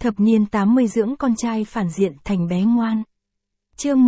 Thập niên 80 dưỡng con trai phản diện thành bé ngoan. Chương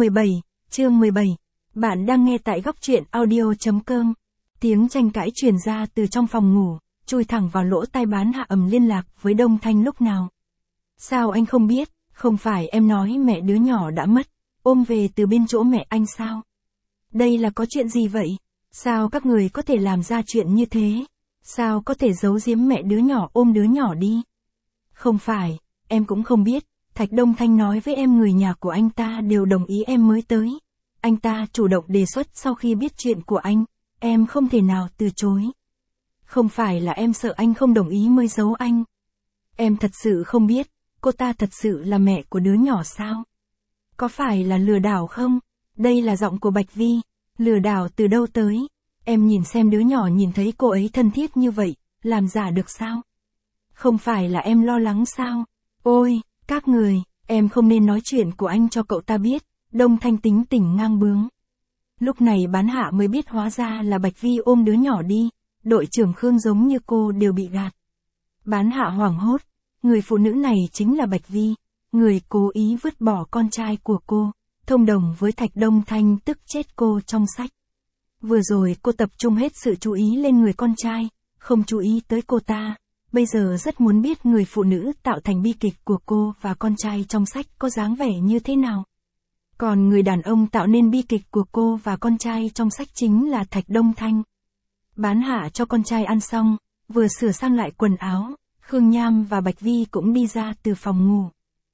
17. Bạn đang nghe tại góc truyện audio.com. Tiếng tranh cãi truyền ra từ trong phòng ngủ, chui thẳng vào lỗ tai Bán Hạ ầm liên lạc với Đông Thanh lúc nào. Sao anh không biết, không phải em nói mẹ đứa nhỏ đã mất, ôm về từ bên chỗ mẹ anh sao? Đây là có chuyện gì vậy? Sao các người có thể làm ra chuyện như thế? Sao có thể giấu giếm mẹ đứa nhỏ ôm đứa nhỏ đi? Không phải, em cũng không biết, Thạch Đông Thanh nói với em người nhà của anh ta đều đồng ý em mới tới. Anh ta chủ động đề xuất sau khi biết chuyện của anh, em không thể nào từ chối. Không phải là em sợ anh không đồng ý mới giấu anh. Em thật sự không biết, cô ta thật sự là mẹ của đứa nhỏ sao? Có phải là lừa đảo không? Đây là giọng của Bạch Vi, lừa đảo từ đâu tới? Em nhìn xem đứa nhỏ nhìn thấy cô ấy thân thiết như vậy, làm giả được sao? Không phải là em lo lắng sao? Ôi, các người, em không nên nói chuyện của anh cho cậu ta biết. Đông Thanh tính tình ngang bướng. Lúc này Bán Hạ mới biết hóa ra là Bạch Vi ôm đứa nhỏ đi, đội trưởng Khương giống như cô đều bị gạt. Bán Hạ hoảng hốt, người phụ nữ này chính là Bạch Vi, người cố ý vứt bỏ con trai của cô, thông đồng với Thạch Đông Thanh tức chết cô trong sách. Vừa rồi cô tập trung hết sự chú ý lên người con trai, không chú ý tới cô ta. Bây giờ rất muốn biết người phụ nữ tạo thành bi kịch của cô và con trai trong sách có dáng vẻ như thế nào. Còn người đàn ông tạo nên bi kịch của cô và con trai trong sách chính là Thạch Đông Thanh. Bán Hạ cho con trai ăn xong, vừa sửa sang lại quần áo, Khương Nham và Bạch Vi cũng đi ra từ phòng ngủ.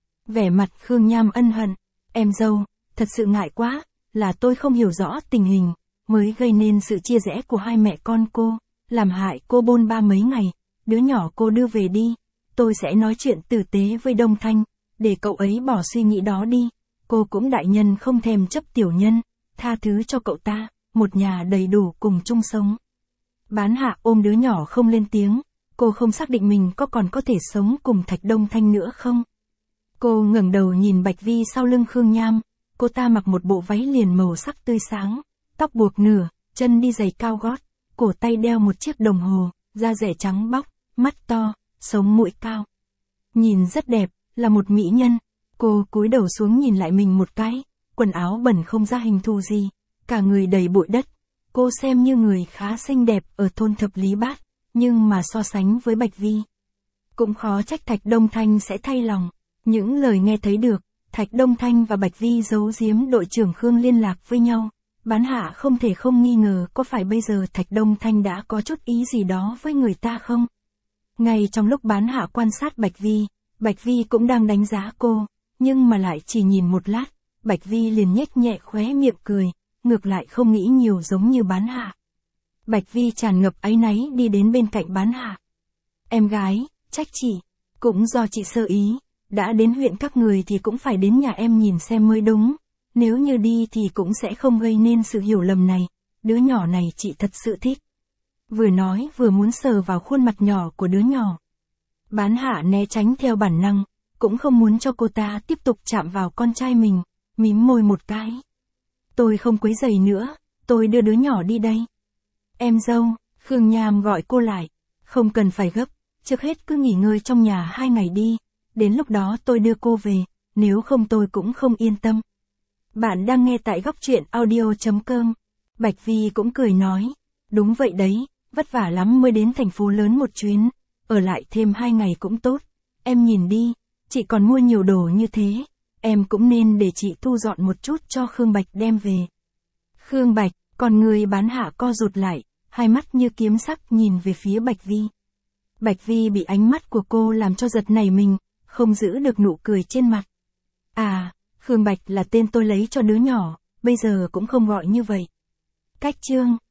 Vẻ mặt Khương Nham ân hận, em dâu, thật sự ngại quá, là tôi không hiểu rõ tình hình, mới gây nên sự chia rẽ của hai mẹ con cô, làm hại cô bôn ba mấy ngày, đứa nhỏ cô đưa về đi, tôi sẽ nói chuyện tử tế với Đông Thanh, để cậu ấy bỏ suy nghĩ đó đi. Cô cũng đại nhân không thèm chấp tiểu nhân, tha thứ cho cậu ta, một nhà đầy đủ cùng chung sống. Bán Hạ ôm đứa nhỏ không lên tiếng, cô không xác định mình còn có thể sống cùng Thạch Đông Thanh nữa không. Cô ngẩng đầu nhìn Bạch Vi sau lưng Khương Nham, cô ta mặc một bộ váy liền màu sắc tươi sáng, tóc buộc nửa, chân đi giày cao gót, cổ tay đeo một chiếc đồng hồ, da rẻ trắng bóc, mắt to, sống mũi cao. Nhìn rất đẹp, là một mỹ nhân. Cô cúi đầu xuống nhìn lại mình một cái, quần áo bẩn không ra hình thù gì, cả người đầy bụi đất. Cô xem như người khá xinh đẹp ở thôn Thập Lý Bát, nhưng mà so sánh với Bạch Vi, cũng khó trách Thạch Đông Thanh sẽ thay lòng. Những lời nghe thấy được, Thạch Đông Thanh và Bạch Vi giấu giếm đội trưởng Khương liên lạc với nhau. Bán Hạ không thể không nghi ngờ có phải bây giờ Thạch Đông Thanh đã có chút ý gì đó với người ta không? Ngay trong lúc Bán Hạ quan sát Bạch Vi cũng đang đánh giá cô. Nhưng mà lại chỉ nhìn một lát, Bạch Vi liền nhếch nhẹ khóe miệng cười, ngược lại không nghĩ nhiều giống như Bán Hạ. Bạch Vi tràn ngập áy náy đi đến bên cạnh Bán Hạ. Em gái, trách chị, cũng do chị sơ ý, đã đến huyện các người thì cũng phải đến nhà em nhìn xem mới đúng, nếu như đi thì cũng sẽ không gây nên sự hiểu lầm này, đứa nhỏ này chị thật sự thích. Vừa nói vừa muốn sờ vào khuôn mặt nhỏ của đứa nhỏ. Bán Hạ né tránh theo bản năng, cũng không muốn cho cô ta tiếp tục chạm vào con trai mình, mím môi một cái. Tôi không quấy rầy nữa, tôi đưa đứa nhỏ đi đây. Em dâu, Khương Nham gọi cô lại, không cần phải gấp, trước hết cứ nghỉ ngơi trong nhà 2 ngày đi, đến lúc đó tôi đưa cô về, nếu không tôi cũng không yên tâm. Bạn đang nghe tại góc truyện audio.com. Bạch Vi cũng cười nói, đúng vậy đấy, vất vả lắm mới đến thành phố lớn một chuyến, ở lại thêm 2 ngày cũng tốt, em nhìn đi. Chị còn mua nhiều đồ như thế, em cũng nên để chị thu dọn một chút cho Khương Bạch đem về. Khương Bạch, còn người Bán Hạ co rụt lại, hai mắt như kiếm sắc nhìn về phía Bạch Vi. Bạch Vi bị ánh mắt của cô làm cho giật nảy mình, không giữ được nụ cười trên mặt. À, Khương Bạch là tên tôi lấy cho đứa nhỏ, bây giờ cũng không gọi như vậy. Cách chương.